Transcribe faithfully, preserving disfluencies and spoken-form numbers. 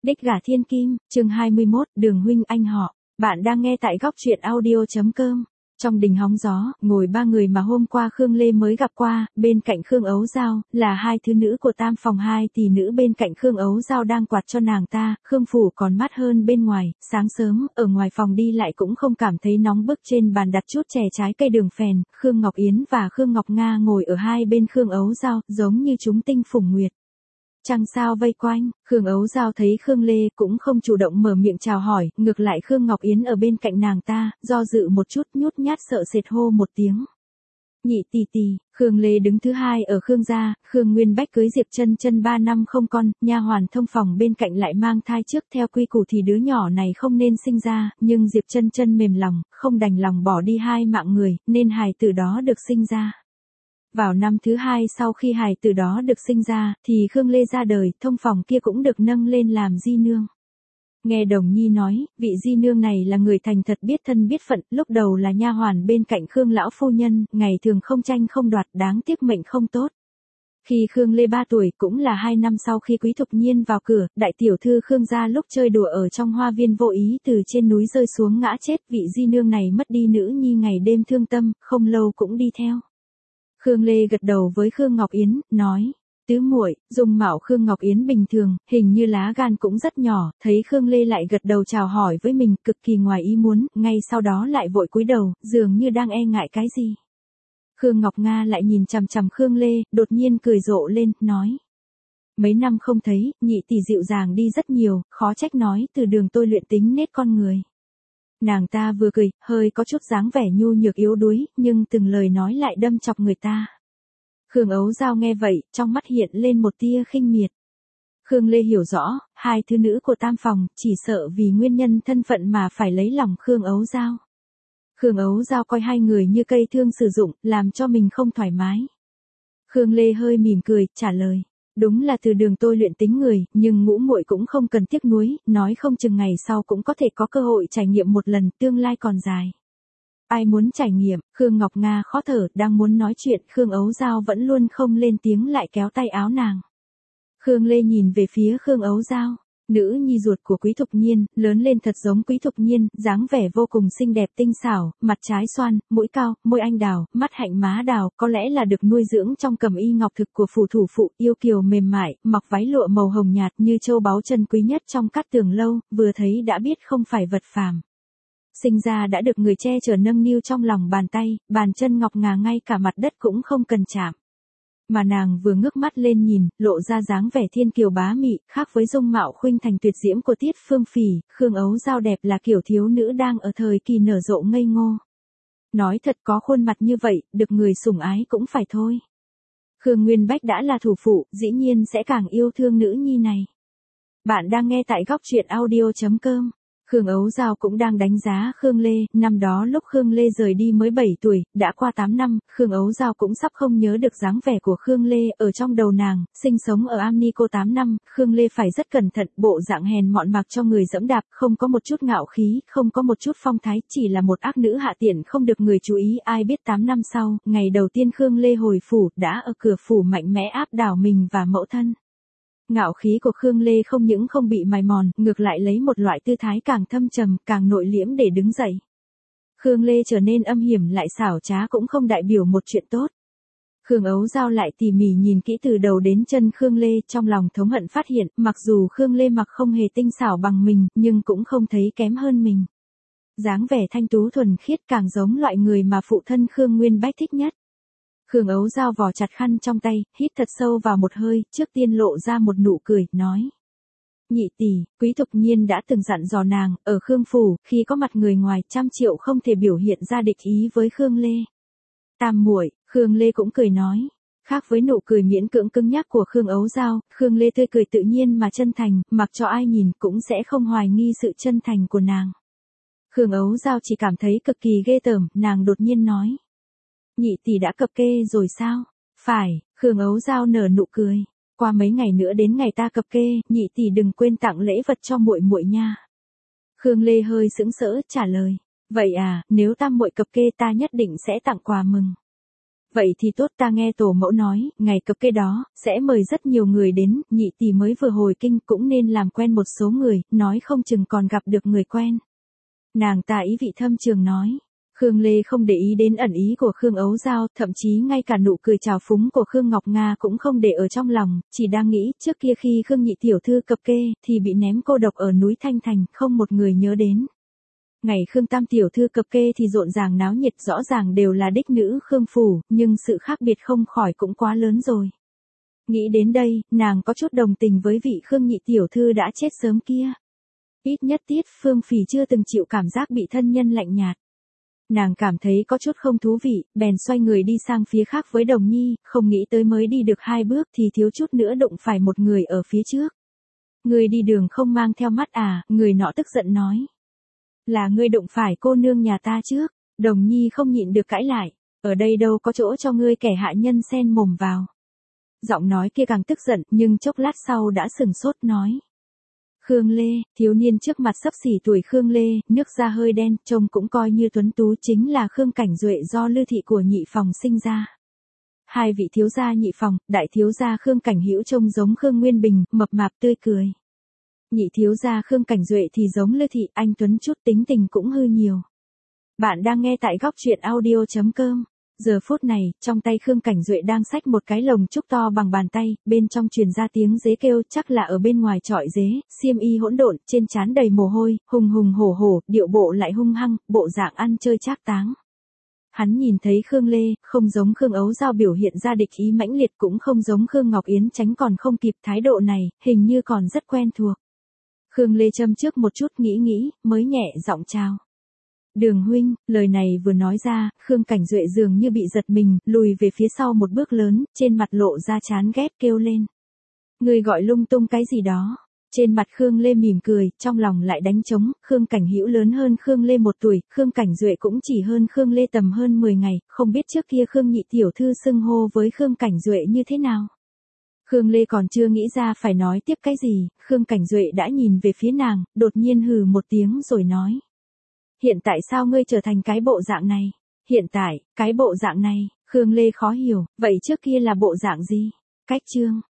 Đích gả thiên kim, chương hai mươi mốt, Đường huynh anh họ. Bạn đang nghe tại góc truyện audio chấm com. Trong đình hóng gió, ngồi ba người mà hôm qua Khương Lê mới gặp qua, bên cạnh Khương Ấu Giao, là hai thứ nữ của tam phòng hai tỷ nữ bên cạnh Khương Ấu Giao đang quạt cho nàng ta, Khương phủ còn mát hơn bên ngoài, sáng sớm, ở ngoài phòng đi lại cũng không cảm thấy nóng bức, trên bàn đặt chút chè trái cây đường phèn, Khương Ngọc Yến và Khương Ngọc Nga ngồi ở hai bên Khương Ấu Giao, giống như chúng tinh phủng nguyệt. Trăng sao vây quanh, Khương Ấu Giao thấy Khương Lê cũng không chủ động mở miệng chào hỏi, ngược lại Khương Ngọc Yến ở bên cạnh nàng ta, do dự một chút nhút nhát sợ sệt hô một tiếng. Nhị tỷ tỷ, Khương Lê đứng thứ hai ở Khương gia, Khương Nguyên Bách cưới Diệp Chân Chân ba năm không con, nha hoàn thông phòng bên cạnh lại mang thai trước, theo quy củ thì đứa nhỏ này không nên sinh ra, nhưng Diệp Chân Chân mềm lòng, không đành lòng bỏ đi hai mạng người, nên hài tử đó được sinh ra. Vào năm thứ hai sau khi hài tử đó được sinh ra, thì Khương Lê ra đời, thông phòng kia cũng được nâng lên làm di nương. Nghe Đồng Nhi nói, vị di nương này là người thành thật biết thân biết phận, lúc đầu là nha hoàn bên cạnh Khương lão phu nhân, ngày thường không tranh không đoạt, đáng tiếc mệnh không tốt. Khi Khương Lê ba tuổi, cũng là hai năm sau khi Quý Thục Nhiên vào cửa, đại tiểu thư Khương gia lúc chơi đùa ở trong hoa viên vô ý từ trên núi rơi xuống ngã chết, vị di nương này mất đi nữ nhi ngày đêm thương tâm, không lâu cũng đi theo. Khương Lê gật đầu với Khương Ngọc Yến, nói, tứ muội, dung mạo Khương Ngọc Yến bình thường, hình như lá gan cũng rất nhỏ, thấy Khương Lê lại gật đầu chào hỏi với mình, cực kỳ ngoài ý muốn, ngay sau đó lại vội cúi đầu, dường như đang e ngại cái gì. Khương Ngọc Nga lại nhìn chằm chằm Khương Lê, đột nhiên cười rộ lên, nói, mấy năm không thấy, nhị tỷ dịu dàng đi rất nhiều, khó trách nói từ đường tôi luyện tính nết con người. Nàng ta vừa cười, hơi có chút dáng vẻ nhu nhược yếu đuối, nhưng từng lời nói lại đâm chọc người ta. Khương Ấu Giao nghe vậy, trong mắt hiện lên một tia khinh miệt. Khương Lê hiểu rõ, hai thứ nữ của tam phòng, chỉ sợ vì nguyên nhân thân phận mà phải lấy lòng Khương Ấu Giao. Khương Ấu Giao coi hai người như cây thương sử dụng, làm cho mình không thoải mái. Khương Lê hơi mỉm cười, trả lời. Đúng là từ đường tôi luyện tính người, nhưng ngũ muội cũng không cần tiếc nuối, nói không chừng ngày sau cũng có thể có cơ hội trải nghiệm một lần, tương lai còn dài. Ai muốn trải nghiệm, Khương Ngọc Nga khó thở, đang muốn nói chuyện, Khương Ấu Giao vẫn luôn không lên tiếng lại kéo tay áo nàng. Khương Lê nhìn về phía Khương Ấu Giao. Nữ nhi ruột của Quý Thục Nhiên, lớn lên thật giống Quý Thục Nhiên, dáng vẻ vô cùng xinh đẹp tinh xảo, mặt trái xoan, mũi cao, môi anh đào, mắt hạnh má đào, có lẽ là được nuôi dưỡng trong cẩm y ngọc thực của phủ thủ phụ, yêu kiều mềm mại, mặc váy lụa màu hồng nhạt như châu báu chân quý nhất trong Cát Tường lâu, vừa thấy đã biết không phải vật phàm. Sinh ra đã được người che chở nâng niu trong lòng bàn tay, bàn chân ngọc ngà ngay cả mặt đất cũng không cần chạm. Mà nàng vừa ngước mắt lên nhìn, lộ ra dáng vẻ thiên kiều bá mị, khác với dung mạo khuynh thành tuyệt diễm của Tiết Phương Phỉ, Khương Ấu Giao đẹp là kiểu thiếu nữ đang ở thời kỳ nở rộ ngây ngô. Nói thật có khuôn mặt như vậy, được người sủng ái cũng phải thôi. Khương Nguyên Bách đã là thủ phụ, dĩ nhiên sẽ càng yêu thương nữ nhi này. Bạn đang nghe tại góc truyện audio chấm com. Khương Ấu Giao cũng đang đánh giá Khương Lê, năm đó lúc Khương Lê rời đi mới bảy tuổi, đã qua tám năm, Khương Ấu Giao cũng sắp không nhớ được dáng vẻ của Khương Lê, ở trong đầu nàng, sinh sống ở Amnico tám năm, Khương Lê phải rất cẩn thận, bộ dạng hèn mọn mặc cho người dẫm đạp, không có một chút ngạo khí, không có một chút phong thái, chỉ là một ác nữ hạ tiện không được người chú ý, ai biết tám năm sau, ngày đầu tiên Khương Lê hồi phủ, đã ở cửa phủ mạnh mẽ áp đảo mình và mẫu thân. Ngạo khí của Khương Lê không những không bị mài mòn, ngược lại lấy một loại tư thái càng thâm trầm, càng nội liễm để đứng dậy. Khương Lê trở nên âm hiểm lại xảo trá cũng không đại biểu một chuyện tốt. Khương Ấu Giao lại tỉ mỉ nhìn kỹ từ đầu đến chân Khương Lê, trong lòng thống hận phát hiện, mặc dù Khương Lê mặc không hề tinh xảo bằng mình, nhưng cũng không thấy kém hơn mình. Dáng vẻ thanh tú thuần khiết càng giống loại người mà phụ thân Khương Nguyên Bách thích nhất. Khương Ấu Giao vò chặt khăn trong tay, hít thật sâu vào một hơi, trước tiên lộ ra một nụ cười, nói. Nhị tỷ, Quý Thục Nhiên đã từng dặn dò nàng, ở Khương phủ, khi có mặt người ngoài, trăm triệu không thể biểu hiện ra địch ý với Khương Lê. Tam muội, Khương Lê cũng cười nói. Khác với nụ cười miễn cưỡng cứng nhắc của Khương Ấu Giao, Khương Lê tươi cười tự nhiên mà chân thành, mặc cho ai nhìn cũng sẽ không hoài nghi sự chân thành của nàng. Khương Ấu Giao chỉ cảm thấy cực kỳ ghê tởm, nàng đột nhiên nói. Nhị tỷ đã cập kê rồi sao? Phải, Khương Ấu Giao nở nụ cười. Qua mấy ngày nữa đến ngày ta cập kê, nhị tỷ đừng quên tặng lễ vật cho muội muội nha. Khương Lê hơi sững sỡ trả lời. Vậy à, nếu tam muội cập kê ta nhất định sẽ tặng quà mừng. Vậy thì tốt, ta nghe tổ mẫu nói, ngày cập kê đó, sẽ mời rất nhiều người đến, nhị tỷ mới vừa hồi kinh cũng nên làm quen một số người, nói không chừng còn gặp được người quen. Nàng ta ý vị thâm trường nói. Khương Lê không để ý đến ẩn ý của Khương Ấu Giao, thậm chí ngay cả nụ cười trào phúng của Khương Ngọc Nga cũng không để ở trong lòng, chỉ đang nghĩ trước kia khi Khương nhị tiểu thư cập kê, thì bị ném cô độc ở núi Thanh Thành, không một người nhớ đến. Ngày Khương tam tiểu thư cập kê thì rộn ràng náo nhiệt, rõ ràng đều là đích nữ Khương phủ, nhưng sự khác biệt không khỏi cũng quá lớn rồi. Nghĩ đến đây, nàng có chút đồng tình với vị Khương nhị tiểu thư đã chết sớm kia. Ít nhất Tiết Phương Phỉ chưa từng chịu cảm giác bị thân nhân lạnh nhạt. Nàng cảm thấy có chút không thú vị, bèn xoay người đi sang phía khác với Đồng Nhi, không nghĩ tới mới đi được hai bước thì thiếu chút nữa đụng phải một người ở phía trước. Người đi đường không mang theo mắt à, người nọ tức giận nói. Là ngươi đụng phải cô nương nhà ta trước, Đồng Nhi không nhịn được cãi lại, ở đây đâu có chỗ cho ngươi kẻ hạ nhân xen mồm vào. Giọng nói kia càng tức giận, nhưng chốc lát sau đã sừng sốt nói. Khương Lê, thiếu niên trước mặt xấp xỉ tuổi Khương Lê, nước da hơi đen, trông cũng coi như tuấn tú, chính là Khương Cảnh Duệ do Lư thị của nhị phòng sinh ra. Hai vị thiếu gia nhị phòng, đại thiếu gia Khương Cảnh Hữu trông giống Khương Nguyên Bình, mập mạp tươi cười. Nhị thiếu gia Khương Cảnh Duệ thì giống Lư thị, anh tuấn chút, tính tình cũng hư nhiều. Bạn đang nghe tại góc truyện audio chấm com. Giờ phút này, trong tay Khương Cảnh Duệ đang xách một cái lồng trúc to bằng bàn tay, bên trong truyền ra tiếng dế kêu, chắc là ở bên ngoài trọi dế, xiêm y hỗn độn, trên trán đầy mồ hôi, hùng hùng hổ hổ, điệu bộ lại hung hăng, bộ dạng ăn chơi trác táng. Hắn nhìn thấy Khương Lê, không giống Khương Ấu Giao biểu hiện ra địch ý mãnh liệt, cũng không giống Khương Ngọc Yến tránh còn không kịp, thái độ này, hình như còn rất quen thuộc. Khương Lê châm trước một chút nghĩ nghĩ, mới nhẹ giọng chào. Đường huynh, lời này vừa nói ra, Khương Cảnh Duệ dường như bị giật mình, lùi về phía sau một bước lớn, trên mặt lộ ra chán ghét kêu lên. Người gọi lung tung cái gì đó. Trên mặt Khương Lê mỉm cười, trong lòng lại đánh trống, Khương Cảnh Hữu lớn hơn Khương Lê một tuổi, Khương Cảnh Duệ cũng chỉ hơn Khương Lê tầm hơn mười ngày, không biết trước kia Khương nhị tiểu thư xưng hô với Khương Cảnh Duệ như thế nào. Khương Lê còn chưa nghĩ ra phải nói tiếp cái gì, Khương Cảnh Duệ đã nhìn về phía nàng, đột nhiên hừ một tiếng rồi nói. Hiện tại sao ngươi trở thành cái bộ dạng này? Hiện tại, cái bộ dạng này, Khương Lê khó hiểu, vậy trước kia là bộ dạng gì? Cách chương.